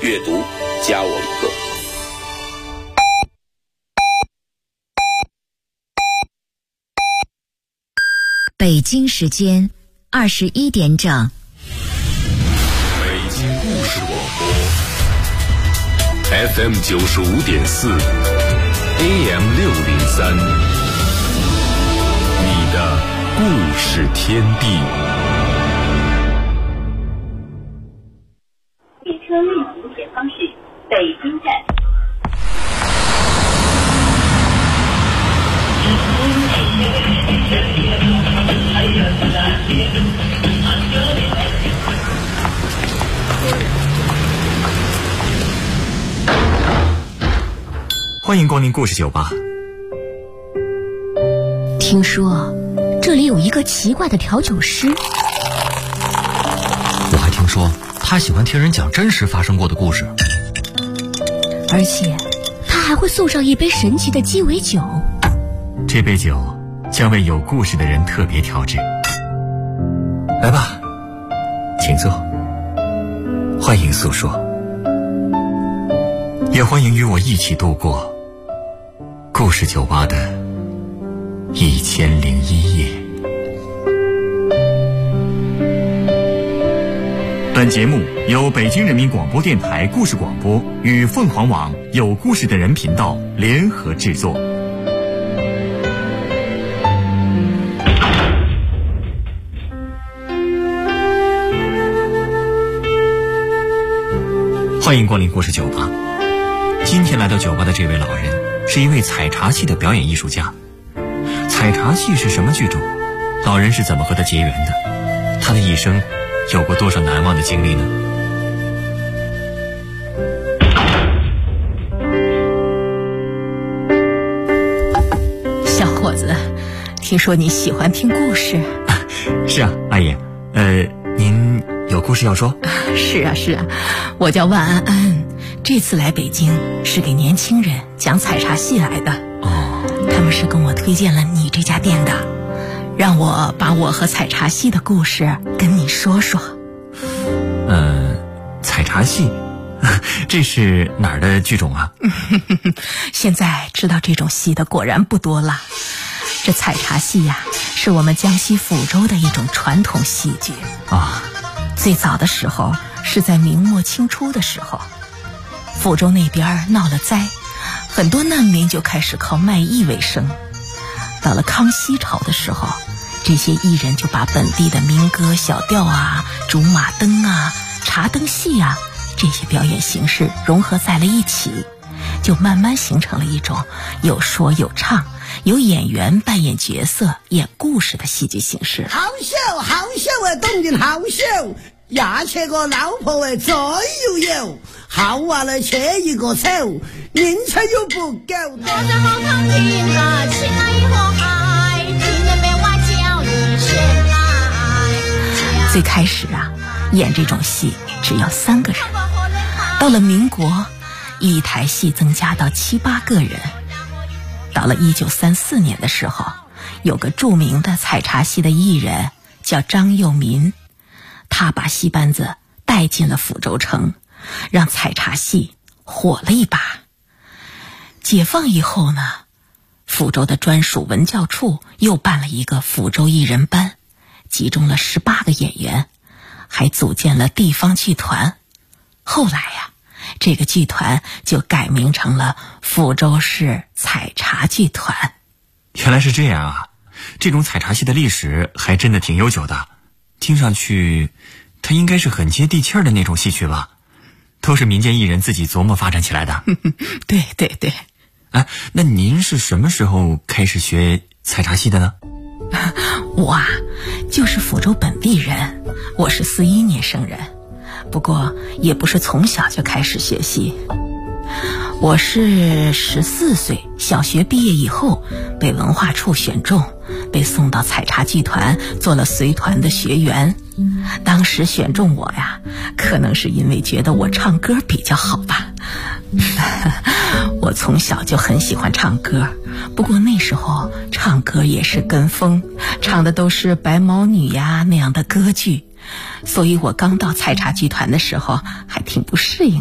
阅读加我一个。 北京时间21点整。 北京故事广播 FM 95.4 AM 603，你的故事天地。 列车运行前方是北京站。 欢迎光临故事酒吧。 听说这里有一个奇怪的调酒师， 我还听说他喜欢听人讲真实发生过的故事， 而且他还会送上一杯神奇的鸡尾酒。 这杯酒将为有故事的人特别调制。来吧，请坐，欢迎诉说，也欢迎与我一起度过故事酒吧的1001夜。本节目由北京人民广播电台故事广播与凤凰网有故事的人频道联合制作。欢迎光临故事酒吧。今天来到酒吧的这位老人是一位采茶戏的表演艺术家。采茶戏是什么剧种？老人是怎么和他结缘的？他的一生有过多少难忘的经历呢？ 小伙子，听说你喜欢听故事。 是啊，阿姨。您有故事要说？ 是啊，我叫万安安，这次来北京是给年轻人讲采茶戏来的。他们是跟我推荐了你这家店的，让我把我和采茶戏的故事跟你说说。 采茶戏，这是哪儿的剧种啊？ 现在知道这种戏的果然不多了。这采茶戏呀，是我们江西抚州的一种传统戏剧啊。 最早的时候是在明末清初的时候，抚州那边闹了灾，很多难民就开始靠卖艺为生。到了康熙朝的时候，这些艺人就把本地的民歌、小调啊、竹马灯啊、茶灯戏啊这些表演形式融合在了一起，就慢慢形成了一种有说有唱、有演员扮演角色、演故事的戏剧形式。 好笑啊，懂得好笑，压切个老婆哎再又有，好完了切一个丑，人才又不够。我在好堂听啊，亲爱以后爱，听得被我叫一声来。 最开始啊，演这种戏只要3个人，到了民国，一台戏增加到7、8个人。到了1934年的时候，有个著名的采茶戏的艺人叫张幼民，他把戏班子带进了抚州城，让采茶戏火了一把。解放以后呢，抚州的专属文教处又办了一个抚州艺人班，集中了18个演员，还组建了地方剧团。后来呀，这个剧团就改名成了抚州市采茶剧团。 原来是这样啊，这种采茶戏的历史还真的挺悠久的。听上去它应该是很接地气儿的那种戏曲吧，都是民间艺人自己琢磨发展起来的。 对。 那您是什么时候开始学采茶戏的呢？ 我啊，就是抚州本地人，我是41年生人，不过也不是从小就开始学戏。我是14岁，小学毕业以后被文化处选中，被送到采茶剧团做了随团的学员。当时选中我呀，可能是因为觉得我唱歌比较好吧。我从小就很喜欢唱歌，不过那时候唱歌也是跟风，唱的都是白毛女呀那样的歌剧，所以我刚到采茶剧团的时候还挺不适应的。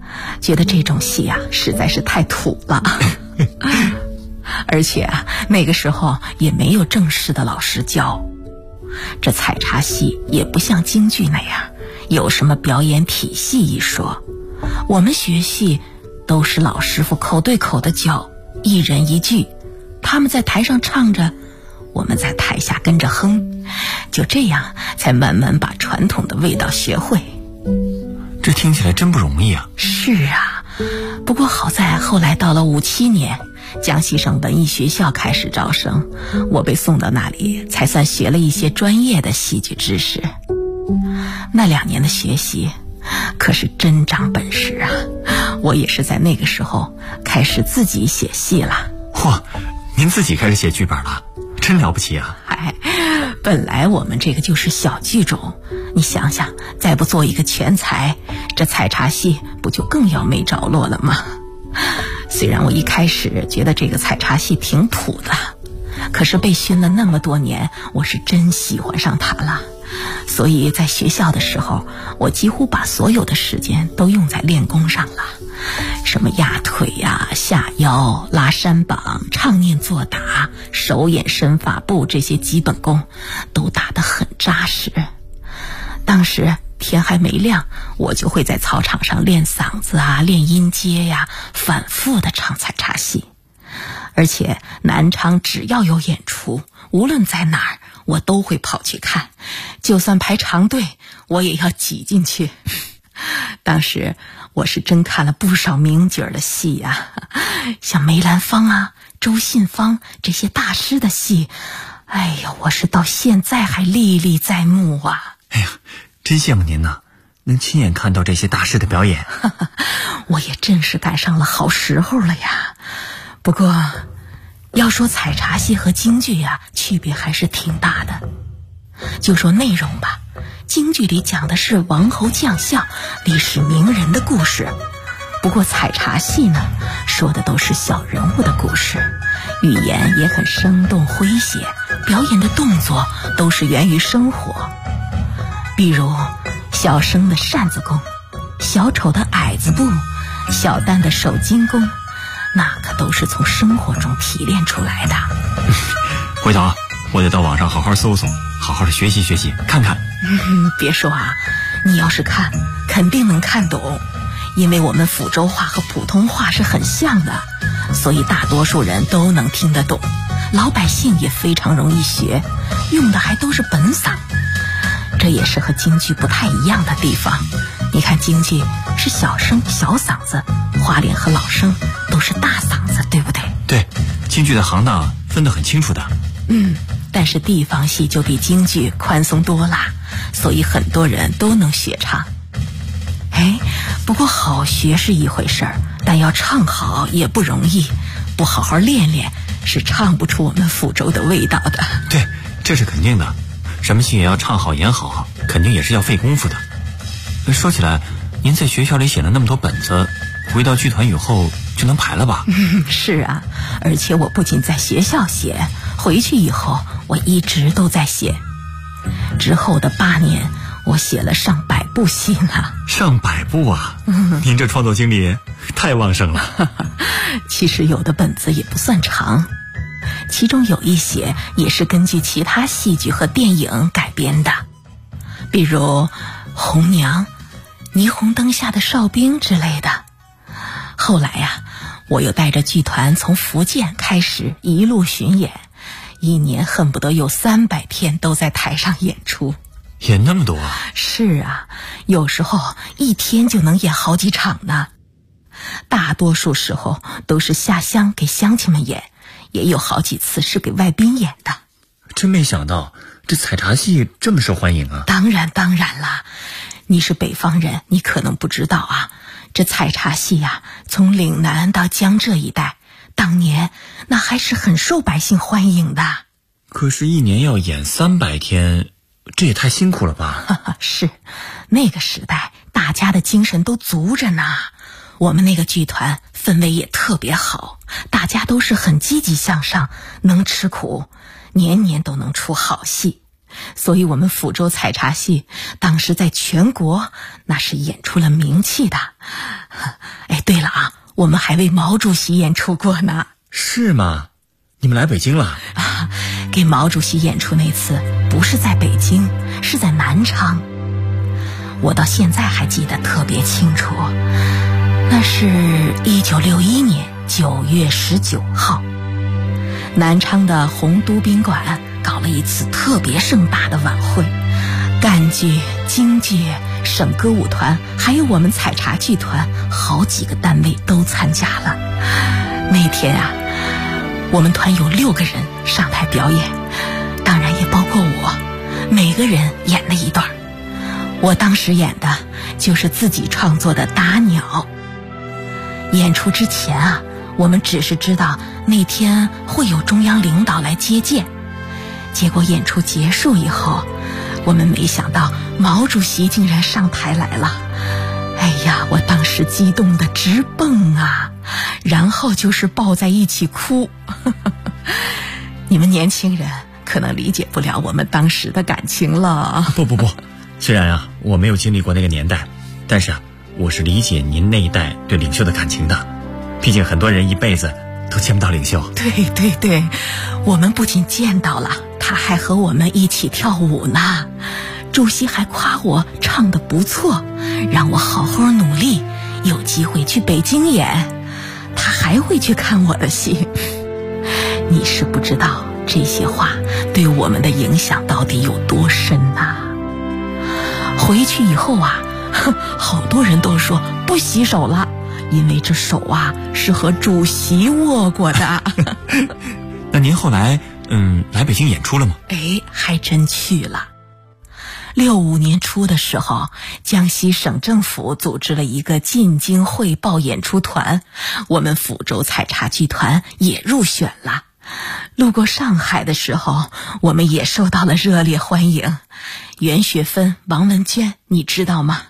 觉得这种戏啊实在是太土了。而且啊，那个时候也没有正式的老师教，这采茶戏也不像京剧那样有什么表演体系一说。我们学戏都是老师傅口对口的教，一人一句，他们在台上唱着，我们在台下跟着哼，就这样才慢慢把传统的味道学会。 这听起来真不容易啊。 是啊，不过好在后来到了57年，江西省文艺学校开始招生，我被送到那里，才算学了一些专业的戏剧知识。那2年的学习可是真长本事啊！我也是在那个时候开始自己写戏了。 嚯，您自己开始写剧本了，真了不起啊！ 本来我们这个就是小剧种，你想想，再不做一个全才，这采茶戏不就更要没着落了吗？虽然我一开始觉得这个采茶戏挺土的，可是被熏了那么多年，我是真喜欢上它了。所以在学校的时候，我几乎把所有的时间都用在练功上了，什么压腿呀、下腰、拉山膀、唱念做打、手眼身法步，这些基本功都打得很扎实。当时天还没亮，我就会在操场上练嗓子啊，练音阶呀，反复的唱采茶戏。而且南昌只要有演出，无论在哪儿，我都会跑去看，就算排长队，我也要挤进去。当时我是真看了不少名角的戏呀，像梅兰芳啊、周信芳这些大师的戏，哎呀，我是到现在还历历在目啊。 哎呀，真羡慕您呐，能亲眼看到这些大师的表演。 我也真是赶上了好时候了呀。不过要说采茶戏和京剧呀，区别还是挺大的。就说内容吧，京剧里讲的是王侯将相、历史名人的故事，不过采茶戏呢，说的都是小人物的故事，语言也很生动诙谐，表演的动作都是源于生活。比如小生的扇子功，小丑的矮子步，小旦的手巾功，那可都是从生活中提炼出来的。 回头我得到网上好好搜搜，好好的学习学习看看。 别说啊，你要是看肯定能看懂，因为我们福州话和普通话是很像的，所以大多数人都能听得懂，老百姓也非常容易学，用的还都是本嗓。这也是和京剧不太一样的地方。你看京剧是小生小嗓子，花脸和老生都是大嗓子，对不对？ 对，京剧的行当分得很清楚的。 但是地方戏就比京剧宽松多了，所以很多人都能学唱。不过好学是一回事儿，但要唱好也不容易，不好好练练是唱不出我们福州的味道的。 对，这是肯定的，什么戏也要唱好演好，肯定也是要费功夫的。说起来，您在学校里写了那么多本子，回到剧团以后就能排了吧？ 是啊，而且我不仅在学校写，回去以后我一直都在写。之后的8年，我写了上百部戏呢。 上百部啊！您这创作精力太旺盛了。 其实有的本子也不算长，其中有一些也是根据其他戏剧和电影改编的，比如《红娘》、霓虹灯下的哨兵之类的。后来呀，我又带着剧团从福建开始一路巡演，一年恨不得有300天都在台上演出。 演那么多啊？ 是啊，有时候一天就能演好几场呢。大多数时候都是下乡给乡亲们演，也有好几次是给外宾演的。 真没想到这采茶戏这么受欢迎啊！ 当然啦，你是北方人，你可能不知道啊，这采茶戏呀，从岭南到江浙一带，当年那还是很受百姓欢迎的。 可是一年要演300天，这也太辛苦了吧？ 是，那个时代大家的精神都足着呢。我们那个剧团氛围也特别好，大家都是很积极向上，能吃苦，年年都能出好戏。所以我们福州采茶戏当时在全国那是演出了名气的。 哎，对了啊，我们还为毛主席演出过呢。 是吗？你们来北京了？ 给毛主席演出那次不是在北京，是在南昌。我到现在还记得特别清楚，那是1961年9月19号，南昌的红都宾馆搞了一次特别盛大的晚会，赣剧、京剧、省歌舞团还有我们采茶剧团好几个单位都参加了。那天啊，我们团有6个人上台表演，当然也包括我，每个人演了一段。我当时演的就是自己创作的打鸟。演出之前啊，我们只是知道那天会有中央领导来接见，结果演出结束以后，我们没想到毛主席竟然上台来了。哎呀，我当时激动得直蹦啊，然后就是抱在一起哭。你们年轻人可能理解不了我们当时的感情了。 不，虽然啊我没有经历过那个年代，但是啊我是理解您那一代对领袖的感情的。毕竟很多人一辈子都见不到领袖。 对，我们不仅见到了，他还和我们一起跳舞呢。主席还夸我唱得不错，让我好好努力，有机会去北京演。他还会去看我的戏。你是不知道这些话对我们的影响到底有多深呐。回去以后啊，好多人都说不洗手了，因为这手啊是和主席握过的。 那您后来来北京演出了吗？ 哎，还真去了。65年初的时候，江西省政府组织了一个进京汇报演出团，我们抚州采茶剧团也入选了。路过上海的时候，我们也受到了热烈欢迎。袁雪芬、王文娟，你知道吗？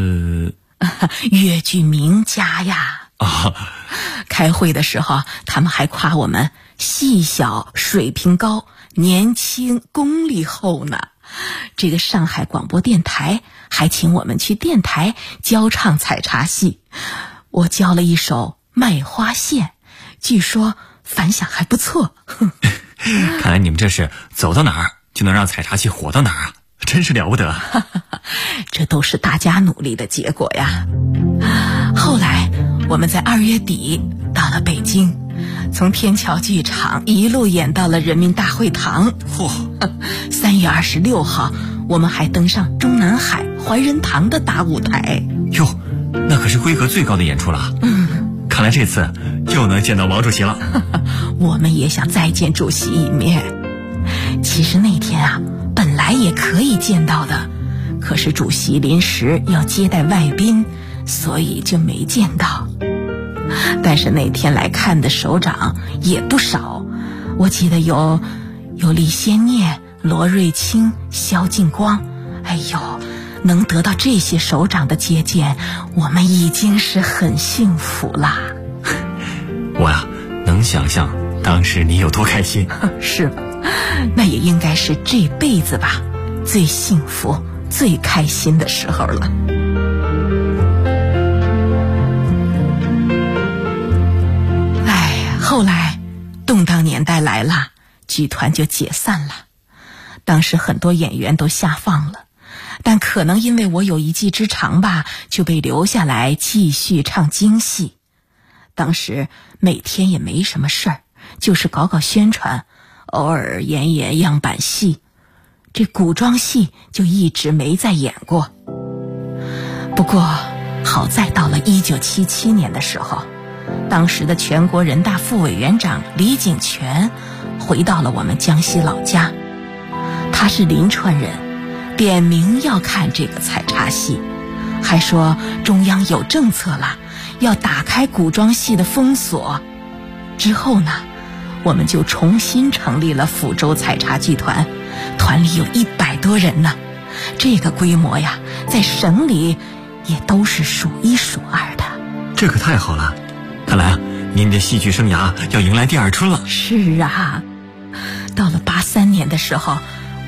粤剧名家呀。开会的时候，他们还夸我们戏小、水平高、年轻、功力厚呢。这个上海广播电台还请我们去电台教唱采茶戏，我教了一首《卖花线》，据说反响还不错。 看来你们这是走到哪儿就能让采茶戏火到哪儿啊，真是了不得。 这都是大家努力的结果呀。后来我们在2月底到了北京，从天桥剧场一路演到了人民大会堂。3月26号，我们还登上中南海怀仁堂的大舞台。 哟，那可是规格最高的演出了。看来这次又能见到毛主席了。 我们也想再见主席一面。其实那天啊，本来也可以见到的，可是主席临时要接待外宾，所以就没见到。但是那天来看的首长也不少，我记得有李先念、罗瑞卿、萧劲光。哎呦，能得到这些首长的接见，我们已经是很幸福啦。 我呀，能想象当时你有多开心。 是吧？那也应该是这辈子吧最幸福、最开心的时候了。后来动荡年代来了，剧团就解散了。当时很多演员都下放了，但可能因为我有一技之长吧，就被留下来继续唱京戏。当时每天也没什么事儿，就是搞搞宣传，偶尔演演样板戏。这古装戏就一直没再演过。不过好在到了1977年的时候，当时的全国人大副委员长李井泉回到了我们江西老家。他是临川人，点名要看这个采茶戏，还说中央有政策了，要打开古装戏的封锁。之后呢，我们就重新成立了抚州采茶剧团，团里有100多人呢。这个规模呀，在省里也都是数1数2的。 这可太好了，看来啊，您的戏剧生涯要迎来第2春了。 是啊，到了83年的时候，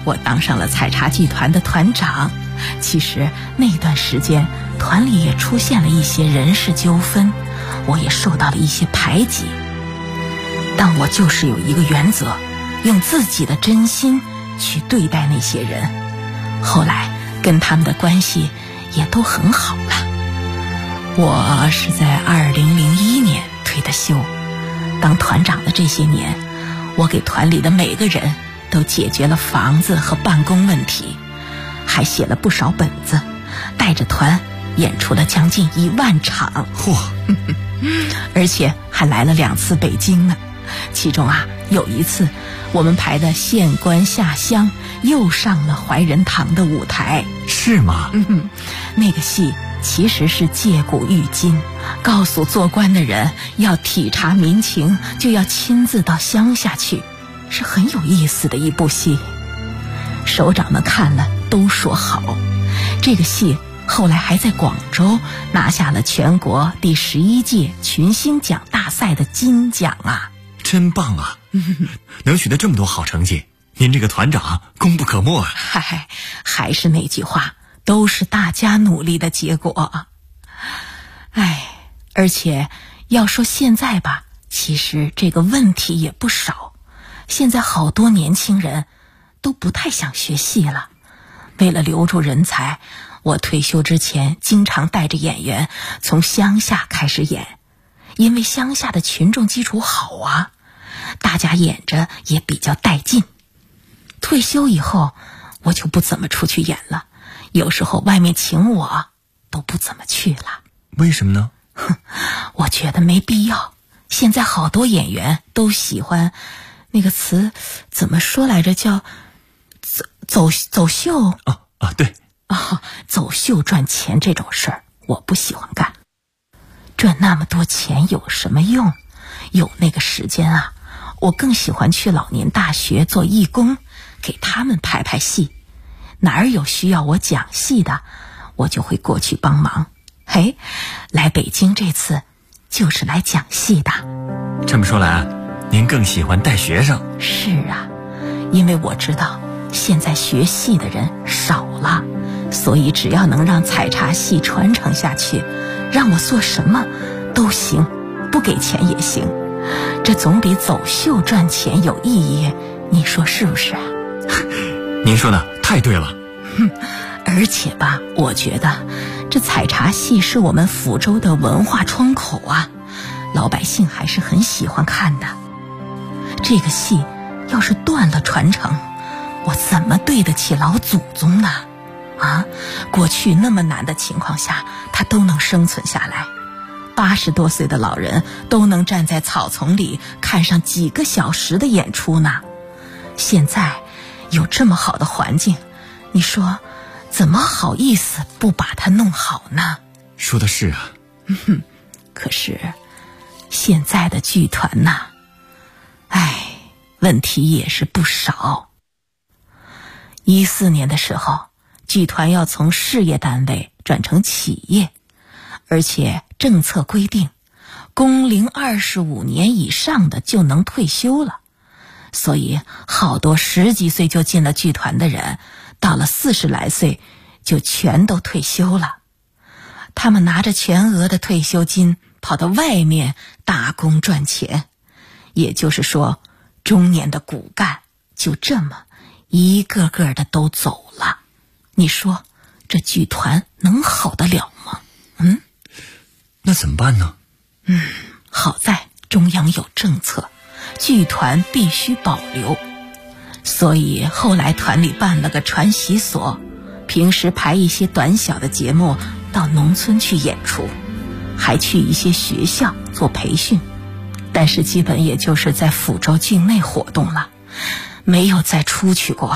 我当上了采茶剧团的团长。其实那段时间团里也出现了一些人事纠纷，我也受到了一些排挤，但我就是有一个原则，用自己的真心去对待那些人。后来跟他们的关系也都很好了。我是在2001年退的休，当团长的这些年，我给团里的每个人都解决了房子和办公问题，还写了不少本子，带着团演出了将近1万场。 嚯！ 而且还来了2次北京呢。其中有一次我们排的《县官下乡》又上了怀仁堂的舞台。 是吗？ 那个戏其实是借古喻今，告诉做官的人要体察民情，就要亲自到乡下去，是很有意思的一部戏。首长们看了都说好，这个戏后来还在广州拿下了全国第11届群星奖大赛的金奖啊！ 真棒啊！能取得这么多好成绩，您这个团长功不可没啊！ 嗨，还是那句话，都是大家努力的结果。而且要说现在吧，其实这个问题也不少。现在好多年轻人都不太想学戏了。为了留住人才，我退休之前经常带着演员从乡下开始演，因为乡下的群众基础好啊，大家演着也比较带劲。退休以后我就不怎么出去演了，有时候外面请我都不怎么去了。 为什么呢？ 我觉得没必要。现在好多演员都喜欢那个词怎么说来着，叫走秀。 对。 走秀赚钱这种事儿我不喜欢干。赚那么多钱有什么用？有那个时间我更喜欢去老年大学做义工，给他们排排戏。哪儿有需要我讲戏的，我就会过去帮忙。来北京这次就是来讲戏的。 这么说来，您更喜欢带学生？ 是啊，因为我知道现在学戏的人少了，所以只要能让采茶戏传承下去，让我做什么都行，不给钱也行。这总比走秀赚钱有意义，你说是不是啊？ 您说的太对了。 而且吧，我觉得这采茶戏是我们福州的文化窗口啊，老百姓还是很喜欢看的。这个戏要是断了传承，我怎么对得起老祖宗呢？过去那么难的情况下，他都能生存下来。80多岁的老人都能站在草丛里看上几个小时的演出呢。现在有这么好的环境，你说怎么好意思不把它弄好呢？ 说的是啊。 可是现在的剧团问题也是不少。14年的时候，剧团要从事业单位转成企业，而且政策规定工龄25年以上的就能退休了，所以好多10几岁就进了剧团的人，到了40来岁就全都退休了。他们拿着全额的退休金跑到外面打工赚钱，也就是说中年的骨干就这么一个个的都走了。你说这剧团能好得了吗？ 那怎么办呢？ 好在中央有政策，剧团必须保留，所以后来团里办了个传习所，平时排一些短小的节目到农村去演出，还去一些学校做培训，但是基本也就是在福州境内活动了，没有再出去过。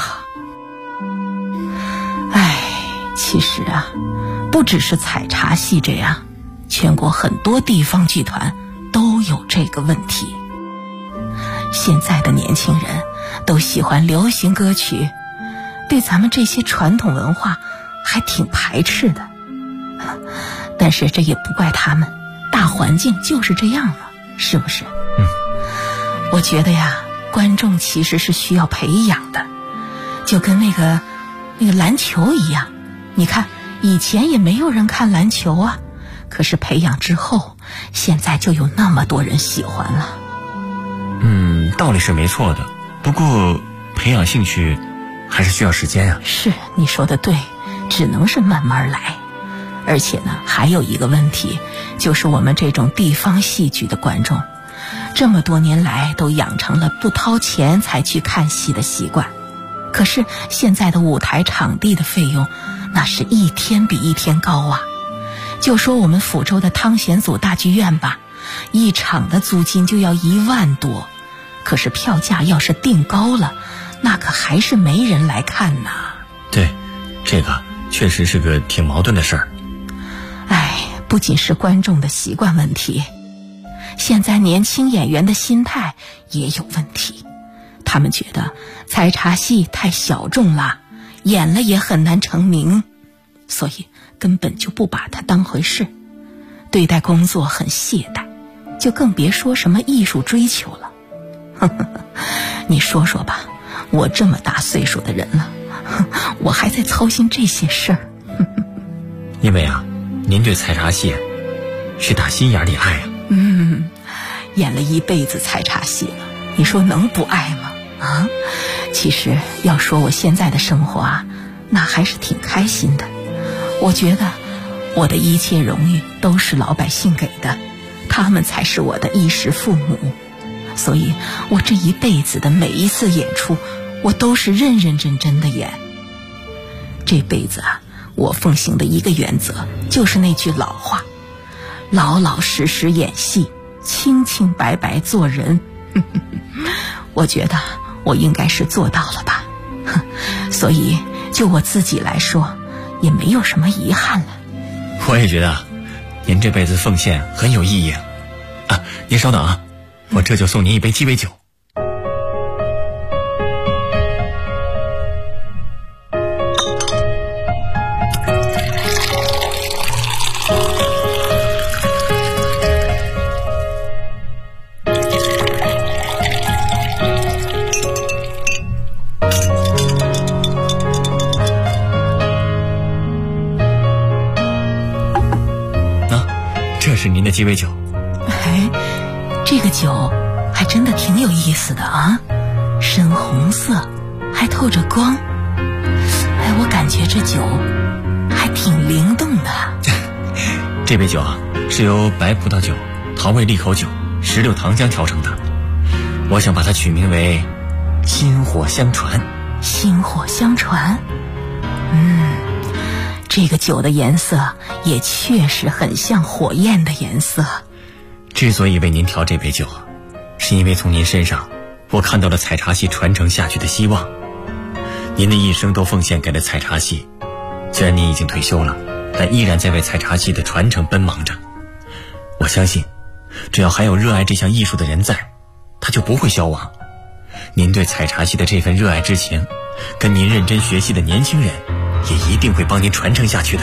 其实不只是采茶戏这样，全国很多地方剧团都有这个问题。现在的年轻人都喜欢流行歌曲，对咱们这些传统文化还挺排斥的。但是这也不怪他们，大环境就是这样了，是不是？我觉得观众其实是需要培养的。 就跟那个篮球一样，你看以前也没有人看篮球啊，可是培养之后，现在就有那么多人喜欢了。 道理是没错的，不过培养兴趣还是需要时间啊。 是，你说的对，只能是慢慢来。而且呢，还有一个问题，就是我们这种地方戏剧的观众，这么多年来都养成了不掏钱才去看戏的习惯。可是现在的舞台场地的费用，那是一天比一天高啊。就说我们抚州的汤显祖大剧院吧，一场的租金就要1万多，可是票价要是定高了，那可还是没人来看呐。 对，这个确实是个挺矛盾的事儿。 不仅是观众的习惯问题，现在年轻演员的心态也有问题。他们觉得采茶戏太小众了，演了也很难成名，所以根本就不把它当回事，对待工作很懈怠，就更别说什么艺术追求了。你说说吧，我这么大岁数的人了，我还在操心这些事儿。 因为您对采茶戏是打心眼里爱啊。 演了一辈子采茶戏了，你说能不爱吗？其实要说我现在的生活那还是挺开心的。我觉得我的一切荣誉都是老百姓给的，他们才是我的衣食父母。所以我这一辈子的每一次演出，我都是认认真真的演。这辈子我奉行的一个原则就是那句老话，老老实实演戏，清清白白做人。我觉得我应该是做到了吧。所以就我自己来说，也没有什么遗憾了。 我也觉得您这辈子奉献很有意义您稍等我这就送您一杯鸡尾酒。这是您的鸡尾酒。 这个酒还真的挺有意思的深红色，还透着光。我感觉这酒还挺灵动的。 这杯酒是由白葡萄酒、桃味利口酒、石榴糖浆调成的，我想把它取名为薪火相传。 薪火相传，这个酒的颜色也确实很像火焰的颜色。 之所以为您调这杯酒，是因为从您身上我看到了采茶戏传承下去的希望。您的一生都奉献给了采茶戏，虽然您已经退休了，但依然在为采茶戏的传承奔忙着。我相信只要还有热爱这项艺术的人在，它就不会消亡。您对采茶戏的这份热爱之情，跟您认真学习的年轻人也一定会帮您传承下去的。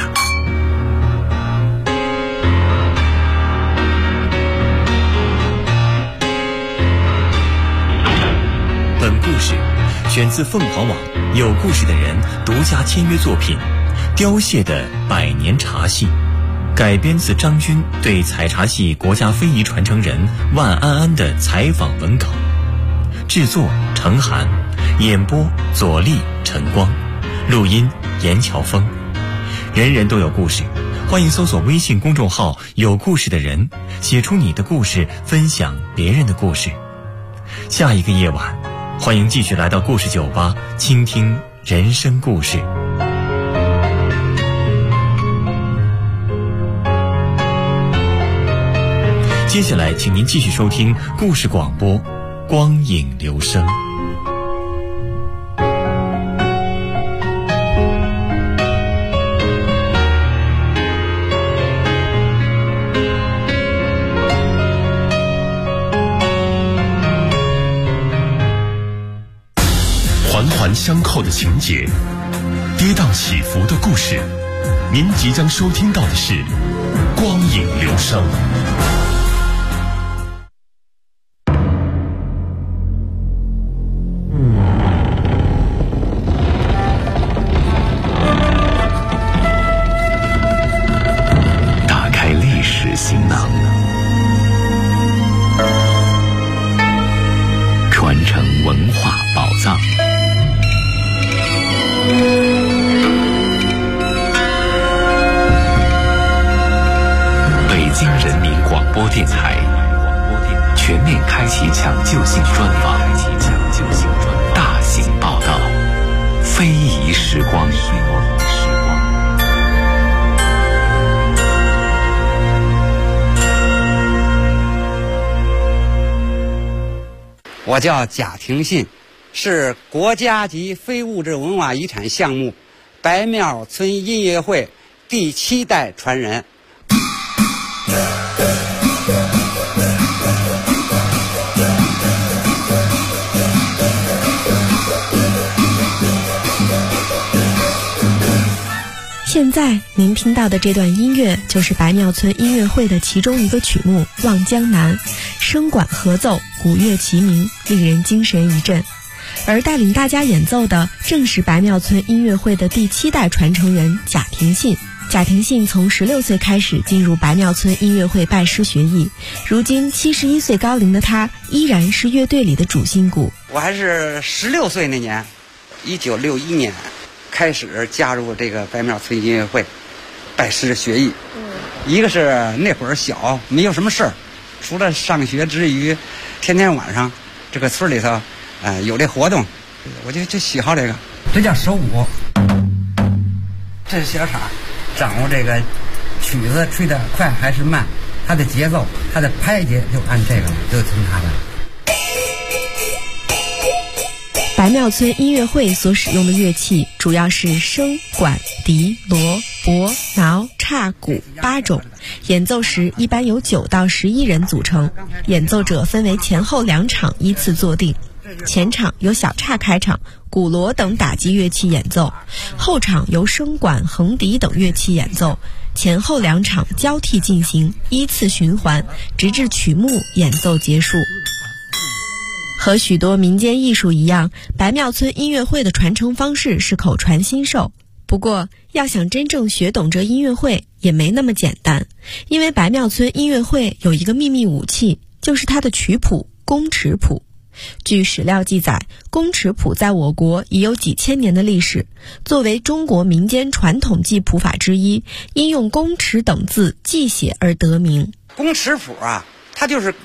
本故事选自凤凰网有故事的人独家签约作品《凋谢的100年茶戏》，改编自张军对采茶戏国家非遗传承人万安安的采访文稿。制作程涵，演播左立、陈光，录音严乔峰。人人都有故事，欢迎搜索微信公众号有故事的人，写出你的故事，分享别人的故事。下一个夜晚，欢迎继续来到故事酒吧，倾听人生故事。接下来请您继续收听故事广播光影留声。 环环相扣的情节，跌宕起伏的故事，您即将收听到的是光影留声。 京人民广播电台全面开启抢救性专访，大型报道，非遗时光。 我叫贾廷信，是国家级非物质文化遗产项目白庙村音乐会第7代传人。 现在您听到的这段音乐就是白庙村音乐会的其中一个曲目《望江南》，声管合奏，鼓乐齐鸣，令人精神一振。而带领大家演奏的正是白庙村音乐会的第7代传承人贾廷信。贾廷信从16岁开始进入白庙村音乐会拜师学艺，如今71岁高龄的他依然是乐队里的主心骨。 我还是16岁那年，1961年开始加入这个白庙村音乐会拜师学艺。一个是那会儿小，没有什么事儿，除了上学之余，天天晚上这个村里头有这活动，我就喜好这个。这叫手鼓，这是小叉，掌握这个曲子吹得快还是慢，它的节奏，它的拍节就按这个了，就听它的。 白庙村音乐会所使用的乐器主要是笙、管、笛、锣、钹、挠、叉、鼓8种，演奏时一般由9到11人组成，演奏者分为前后2场依次坐定。前场由小叉开场，鼓锣等打击乐器演奏，后场由笙管、横笛等乐器演奏，前后2场交替进行，依次循环，直至曲目演奏结束。和许多民间艺术一样，白庙村音乐会的传承方式是口传心授。不过，要想真正学懂这音乐会也没那么简单，因为白庙村音乐会有一个秘密武器，就是它的曲谱宫尺谱。据史料记载，宫尺谱在我国已有几千年的历史，作为中国民间传统记谱法之一，因用宫尺等字记写而得名。 宫尺谱啊，它就是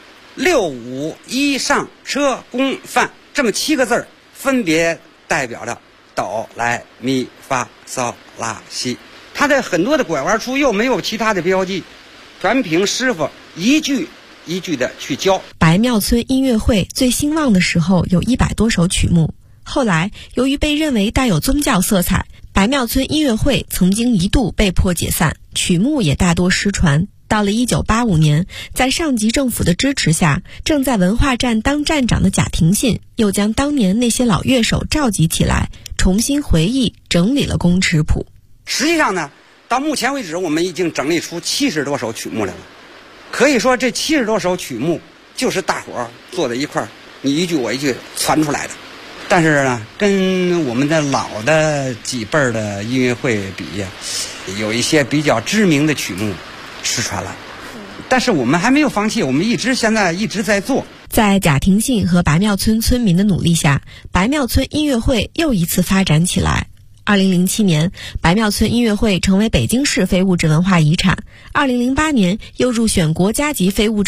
6、5、1上车宫范这么7个字，分别代表着哆来咪发嗦拉西。它的很多的拐弯处又没有其他的标记，全凭师傅一句一句的去教。 白庙村音乐会最兴旺的时候有100多首曲目，后来由于被认为带有宗教色彩，白庙村音乐会曾经一度被迫解散，曲目也大多失传。到了1985年，在上级政府的支持下，正在文化站当站长的贾廷信又将当年那些老乐手召集起来，重新回忆整理了宫尺谱。 实际上呢，到目前为止我们已经整理出70多首曲目来了。可以说这70多首曲目就是大伙儿坐在一块儿，你一句我一句传出来的。但是呢，跟我们的老的几辈儿的音乐会比，有一些比较知名的曲目失传了，但是我们还没有放弃，我们现在一直在做。 在贾廷信和白庙村村民的努力下，白庙村音乐会又一次发展起来。2007年，白庙村音乐会成为北京市非物质文化遗产。2008年，又入选国家级非物质